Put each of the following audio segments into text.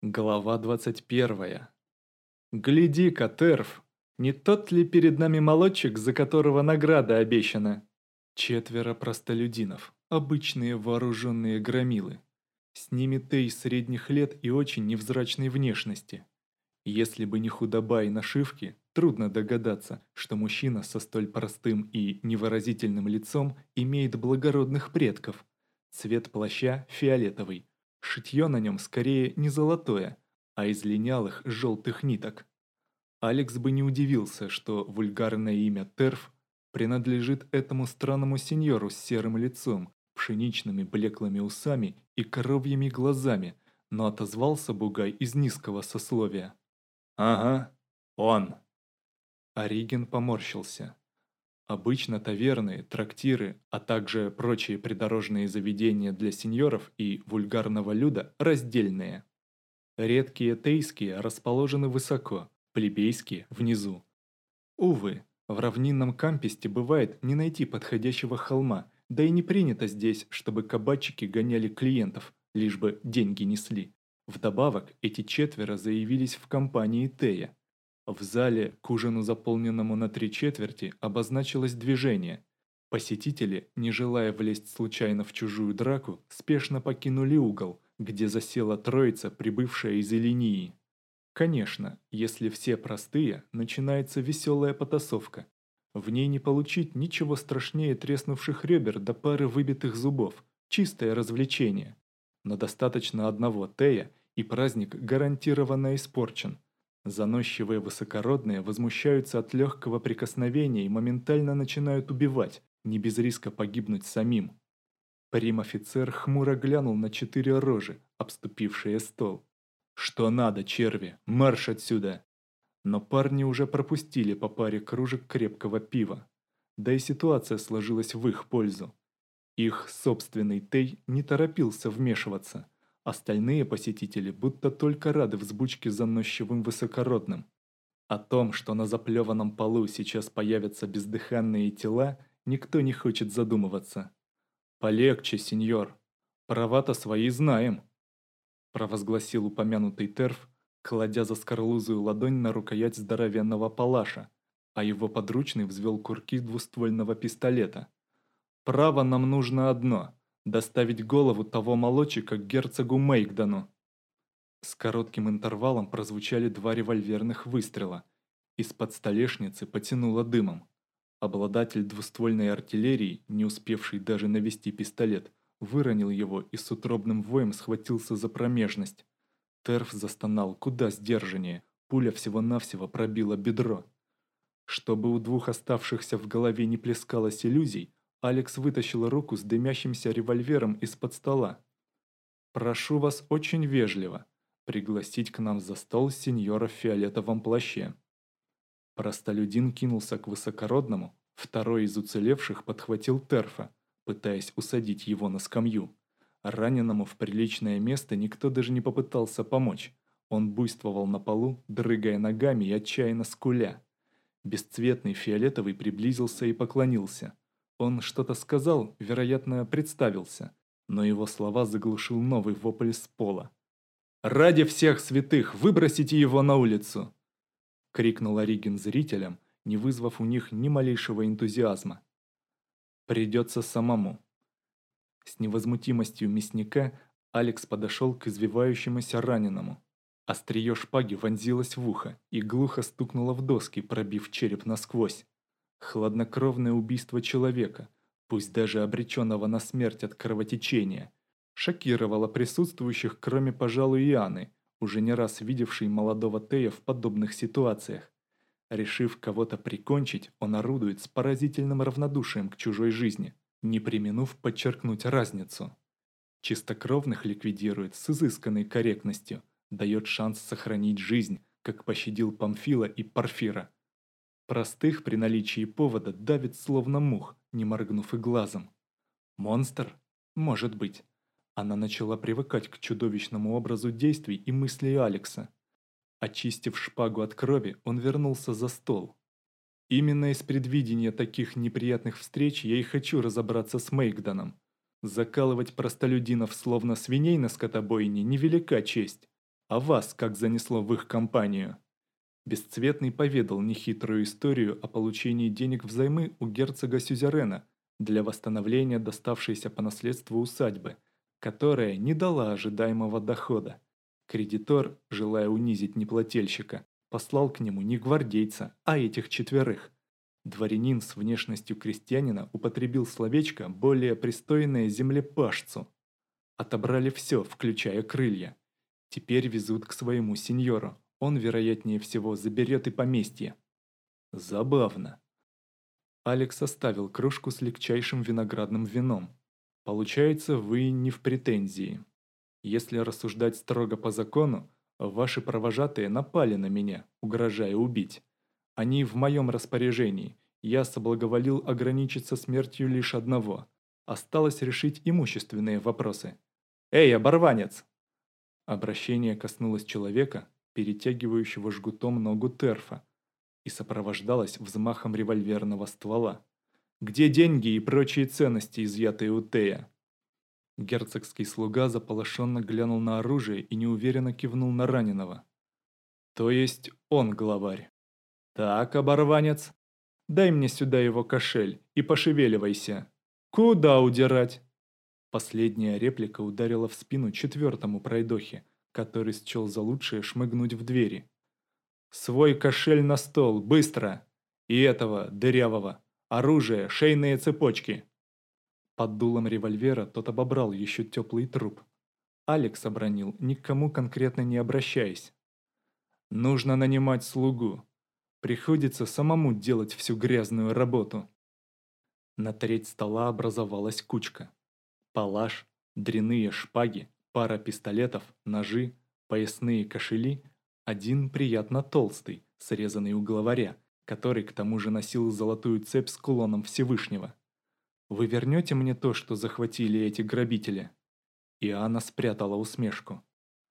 Глава 21. «Гляди-ка, Терф, не тот ли перед нами молодчик, за которого награда обещана?» Четверо простолюдинов, обычные вооруженные громилы. С ними Тей средних лет и очень невзрачной внешности. Если бы не худоба и нашивки, трудно догадаться, что мужчина со столь простым и невыразительным лицом имеет благородных предков. Цвет плаща фиолетовый, шитье на нем скорее не золотое, а из линялых желтых ниток. Алекс бы не удивился, что вульгарное имя Терф принадлежит этому странному сеньору с серым лицом, пшеничными блеклыми усами и коровьими глазами, но отозвался Бугай из низкого сословия. «Ага, он». Ориген поморщился. Обычно таверны, трактиры, а также прочие придорожные заведения для сеньоров и вульгарного люда раздельные. Редкие тейские расположены высоко, плебейские – внизу. Увы, в равнинном кампесте бывает не найти подходящего холма, да и не принято здесь, чтобы кабачики гоняли клиентов, лишь бы деньги несли. Вдобавок, эти четверо заявились в компании Тея. В зале, к ужину заполненному на 3/4, обозначилось движение. Посетители, не желая влезть случайно в чужую драку, спешно покинули угол, где засела троица, прибывшая из Элинии. Конечно, если все простые, начинается веселая потасовка. В ней не получить ничего страшнее треснувших ребер до пары выбитых зубов. Чистое развлечение. Но достаточно одного Тея, и праздник гарантированно испорчен. Заносчивые высокородные возмущаются от легкого прикосновения и моментально начинают убивать, не без риска погибнуть самим. Прим-офицер хмуро глянул на 4 рожи, обступившие стол. «Что надо, черви? Марш отсюда!» Но парни уже пропустили по паре кружек крепкого пива. Да и ситуация сложилась в их пользу. Их собственный Тей не торопился вмешиваться. Остальные посетители будто только рады взбучке заносчивым высокородным. О том, что на заплеванном полу сейчас появятся бездыханные тела, никто не хочет задумываться. «Полегче, сеньор. Права-то свои знаем», – провозгласил упомянутый Терф, кладя за скорлузую ладонь на рукоять здоровенного палаша, а его подручный взвел курки двуствольного пистолета. «Право нам нужно одно – доставить голову того молодчика к герцогу Мейкдону». С коротким интервалом прозвучали 2 револьверных выстрела. Из-под столешницы потянуло дымом. Обладатель двуствольной артиллерии, не успевший даже навести пистолет, выронил его и с утробным воем схватился за промежность. Терф застонал куда сдержаннее, пуля всего-навсего пробила бедро. Чтобы у двух оставшихся в голове не плескалось иллюзий, Алекс вытащил руку с дымящимся револьвером из-под стола. «Прошу вас очень вежливо пригласить к нам за стол сеньора в фиолетовом плаще». Простолюдин кинулся к высокородному, второй из уцелевших подхватил Терфа, пытаясь усадить его на скамью. Раненому в приличное место никто даже не попытался помочь. Он буйствовал на полу, дрыгая ногами и отчаянно скуля. Бесцветный фиолетовый приблизился и поклонился. Он что-то сказал, вероятно, представился, но его слова заглушил новый вопль с пола. «Ради всех святых, выбросите его на улицу!» — крикнул Ориген зрителям, не вызвав у них ни малейшего энтузиазма. «Придется самому». С невозмутимостью мясника Алекс подошел к извивающемуся раненому. Острие шпаги вонзилось в ухо и глухо стукнуло в доски, пробив череп насквозь. Хладнокровное убийство человека, пусть даже обреченного на смерть от кровотечения, шокировало присутствующих, кроме, пожалуй, и Анны, уже не раз видевшей молодого Тея в подобных ситуациях. Решив кого-то прикончить, он орудует с поразительным равнодушием к чужой жизни, не преминув подчеркнуть разницу. Чистокровных ликвидирует с изысканной корректностью, дает шанс сохранить жизнь, как пощадил Памфила и Порфира. Простых при наличии повода давит словно мух, не моргнув и глазом. Монстр? Может быть. Она начала привыкать к чудовищному образу действий и мыслей Алекса. Очистив шпагу от крови, он вернулся за стол. Именно из предвидения таких неприятных встреч я и хочу разобраться с Мейкдоном. Закалывать простолюдинов словно свиней на скотобойне невелика честь. А вас как занесло в их компанию?» Бесцветный поведал нехитрую историю о получении денег взаймы у герцога Сюзерена для восстановления доставшейся по наследству усадьбы, которая не дала ожидаемого дохода. Кредитор, желая унизить неплательщика, послал к нему не гвардейца, а этих четверых. Дворянин с внешностью крестьянина употребил словечко, более пристойное землепашцу. Отобрали все, включая крылья. Теперь везут к своему сеньору. Он, вероятнее всего, заберет и поместье. Забавно. Алекс оставил кружку с легчайшим виноградным вином. Получается, вы не в претензии. Если рассуждать строго по закону, ваши провожатые напали на меня, угрожая убить. Они в моем распоряжении. Я соблаговолил ограничиться смертью лишь одного. Осталось решить имущественные вопросы. «Эй, оборванец!» Обращение коснулось человека, перетягивающего жгутом ногу Терфа, и сопровождалось взмахом револьверного ствола. «Где деньги и прочие ценности, изъятые у Тея?» Герцогский слуга заполошенно глянул на оружие и неуверенно кивнул на раненого. «То есть он главарь?» «Так, оборванец, дай мне сюда его кошель и пошевеливайся. Куда удирать?» Последняя реплика ударила в спину четвертому пройдохе, который счел за лучшее шмыгнуть в двери. «Свой кошель на стол, быстро! И этого, дырявого! Оружие, шейные цепочки!» Под дулом револьвера тот обобрал еще теплый труп. Алекс обронил, никому конкретно не обращаясь. «Нужно нанимать слугу. Приходится самому делать всю грязную работу». На треть стола образовалась кучка. Палаш, дряные шпаги, пара пистолетов, ножи, поясные кошели, один приятно толстый, срезанный у главаря, который к тому же носил золотую цепь с кулоном Всевышнего. «Вы вернете мне то, что захватили эти грабители?» И Анна спрятала усмешку.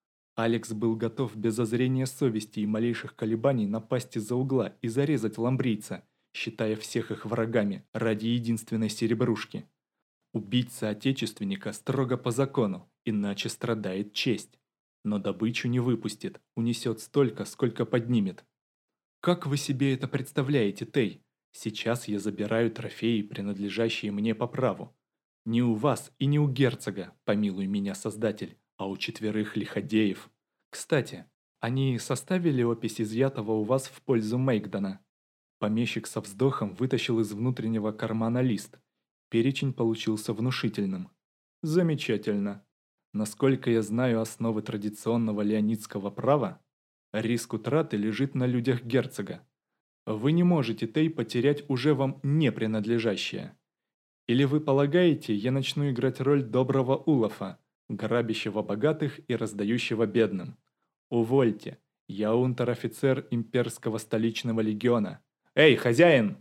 Алекс был готов без зазрения совести и малейших колебаний напасть из-за угла и зарезать ламбрийца, считая всех их врагами ради единственной серебрушки. Убить соотечественника строго по закону, иначе страдает честь. Но добычу не выпустит, унесет столько, сколько поднимет. Как вы себе это представляете, Тей? Сейчас я забираю трофеи, принадлежащие мне по праву. Не у вас и не у герцога, помилуй меня, Создатель, а у четверых лиходеев. Кстати, они составили опись изъятого у вас в пользу Мейгдона. Помещик со вздохом вытащил из внутреннего кармана лист. Перечень получился внушительным. Замечательно. Насколько я знаю основы традиционного леонидского права, риск утраты лежит на людях герцога. Вы не можете, Тей, потерять уже вам не принадлежащее. Или вы полагаете, я начну играть роль доброго Улафа, грабящего богатых и раздающего бедным? Увольте, я унтер-офицер имперского столичного легиона. Эй, хозяин!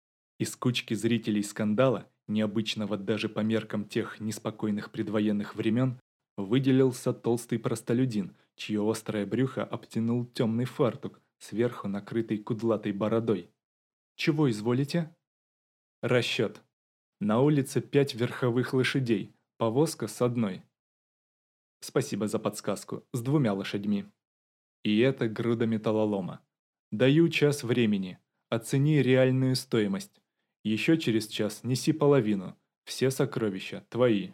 Из кучки зрителей скандала, необычного даже по меркам тех неспокойных предвоенных времен, выделился толстый простолюдин, чье острое брюхо обтянул темный фартук, сверху накрытый кудлатой бородой. «Чего изволите?» «Расчет. На улице 5 верховых лошадей, повозка с одной». «Спасибо за подсказку, с 2 лошадьми». «И это груда металлолома. Даю час времени, оцени реальную стоимость. Еще через час неси половину, все сокровища твои».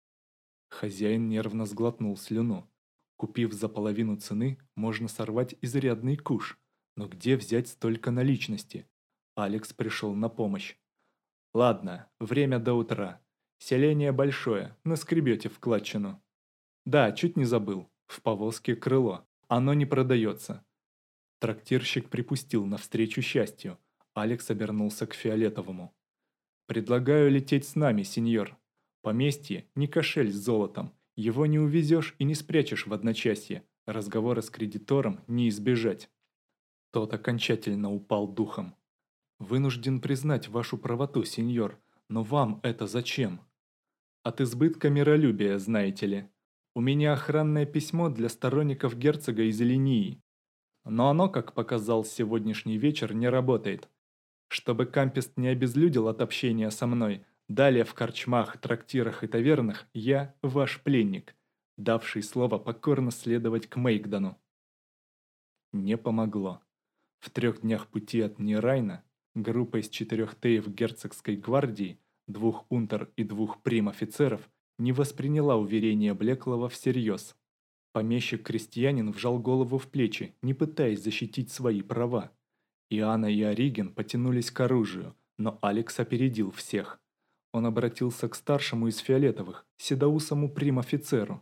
Хозяин нервно сглотнул слюну. Купив за половину цены, можно сорвать изрядный куш. Но где взять столько наличности? Алекс пришел на помощь. «Ладно, время до утра. Селение большое, наскребете вкладчину». «Да, чуть не забыл. В повозке крыло. Оно не продается». Трактирщик припустил навстречу счастью. Алекс обернулся к Фиолетовому. «Предлагаю лететь с нами, сеньор. Поместье не кошель с золотом. Его не увезешь и не спрячешь в одночасье. Разговора с кредитором не избежать». Тот окончательно упал духом. «Вынужден признать вашу правоту, сеньор, но вам это зачем?» «От избытка миролюбия, знаете ли. У меня охранное письмо для сторонников герцога из Лении. Но оно, как показал сегодняшний вечер, не работает. Чтобы Кампест не обезлюдил от общения со мной, далее в корчмах, трактирах и тавернах я ваш пленник, давший слово покорно следовать к Мейгдону». Не помогло. В 3 днях пути от Нирайна группа из 4 теев герцогской гвардии, 2 унтер и 2 прим-офицеров не восприняла уверение Блеклого всерьез. Помещик-крестьянин вжал голову в плечи, не пытаясь защитить свои права. Иоанна и Ориген потянулись к оружию, но Алекс опередил всех. Он обратился к старшему из фиолетовых, седоусому прим-офицеру.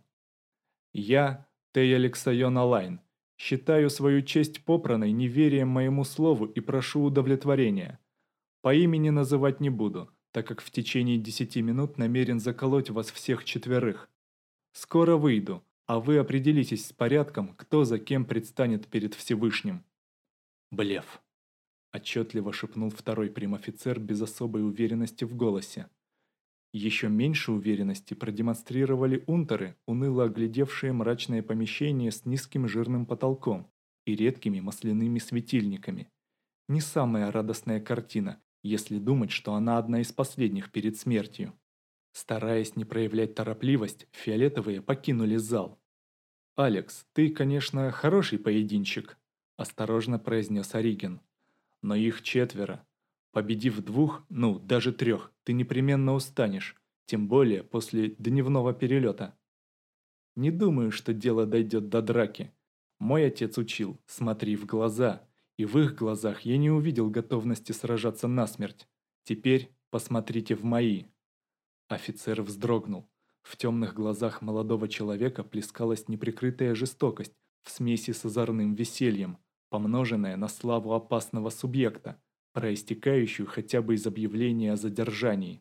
«Я, Тей Алексайон Алайн, считаю свою честь попраной неверием моему слову и прошу удовлетворения. По имени называть не буду, так как в течение 10 минут намерен заколоть вас всех 4. Скоро выйду, а вы определитесь с порядком, кто за кем предстанет перед Всевышним». «Блеф», – отчетливо шепнул 2 прим-офицер без особой уверенности в голосе. Еще меньше уверенности продемонстрировали унтеры, уныло оглядевшие мрачное помещение с низким жирным потолком и редкими масляными светильниками. Не самая радостная картина, если думать, что она одна из последних перед смертью. Стараясь не проявлять торопливость, фиолетовые покинули зал. «Алекс, ты, конечно, хороший поединщик», – осторожно произнес Ориген. «Но их 4. Победив 2, ну, даже 3, ты непременно устанешь, тем более после дневного перелета. Не думаю, что дело дойдет до драки. Мой отец учил, смотри в глаза, и в их глазах я не увидел готовности сражаться насмерть. Теперь посмотрите в мои». Офицер вздрогнул. В темных глазах молодого человека плескалась неприкрытая жестокость в смеси с озорным весельем, помноженная на славу опасного субъекта, проистекающую хотя бы из объявления о задержании.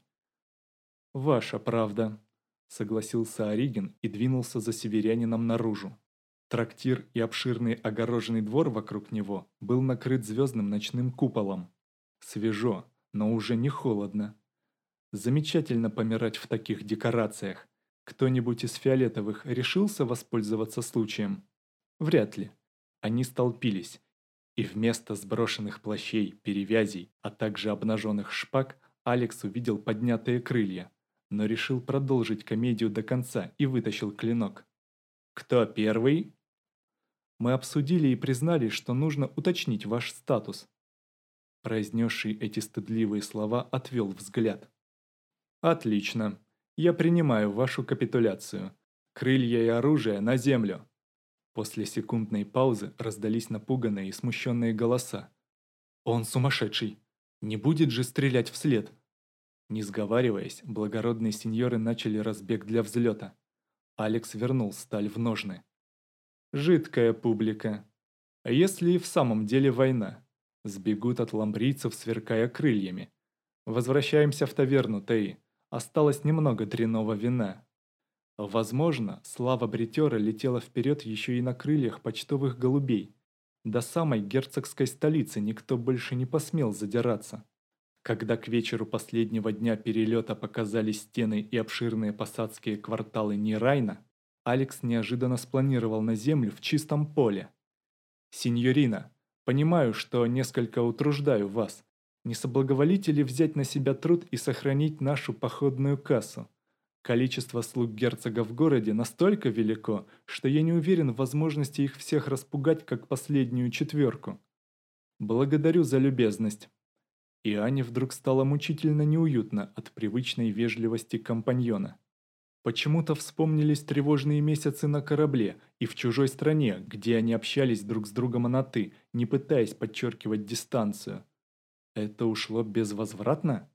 «Ваша правда», — согласился Ориген и двинулся за северянином наружу. Трактир и обширный огороженный двор вокруг него был накрыт звездным ночным куполом. Свежо, но уже не холодно. Замечательно помирать в таких декорациях. Кто-нибудь из фиолетовых решился воспользоваться случаем? Вряд ли. Они столпились, и вместо сброшенных плащей, перевязей, а также обнаженных шпаг, Алекс увидел поднятые крылья, но решил продолжить комедию до конца и вытащил клинок. «Кто первый?» «Мы обсудили и признали, что нужно уточнить ваш статус». Произнесший эти стыдливые слова отвел взгляд. «Отлично. Я принимаю вашу капитуляцию. Крылья и оружие на землю». После секундной паузы раздались напуганные и смущенные голоса. «Он сумасшедший! Не будет же стрелять вслед!» Не сговариваясь, благородные сеньоры начали разбег для взлета. Алекс вернул сталь в ножны. «Жидкая публика. А если и в самом деле война? Сбегут от ламбрийцев, сверкая крыльями. Возвращаемся в таверну, Тей. Осталось немного дрянного вина». Возможно, слава бритера летела вперед еще и на крыльях почтовых голубей. До самой герцогской столицы никто больше не посмел задираться. Когда к вечеру последнего дня перелета показались стены и обширные посадские кварталы Нирайна, Алекс неожиданно спланировал на землю в чистом поле. «Синьорина, понимаю, что несколько утруждаю вас. Не соблаговолите ли взять на себя труд и сохранить нашу походную кассу? Количество слуг герцога в городе настолько велико, что я не уверен в возможности их всех распугать, как последнюю 4. Благодарю за любезность». И Ане вдруг стало мучительно неуютно от привычной вежливости компаньона. Почему-то вспомнились тревожные месяцы на корабле и в чужой стране, где они общались друг с другом на «ты», не пытаясь подчеркивать дистанцию. Это ушло безвозвратно?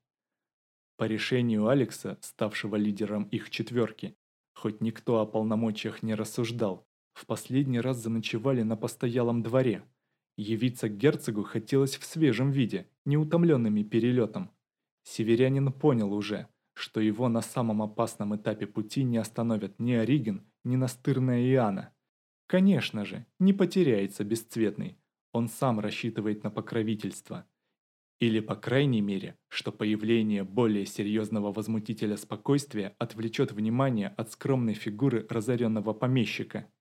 По решению Алекса, ставшего лидером их 4, хоть никто о полномочиях не рассуждал, в последний раз заночевали на постоялом дворе. Явиться к герцогу хотелось в свежем виде, неутомленными перелетом. Северянин понял уже, что его на самом опасном этапе пути не остановят ни Ориген, ни настырная Иоанна. Конечно же, не потеряется бесцветный, он сам рассчитывает на покровительство. Или, по крайней мере, что появление более серьезного возмутителя спокойствия отвлечет внимание от скромной фигуры разоренного помещика.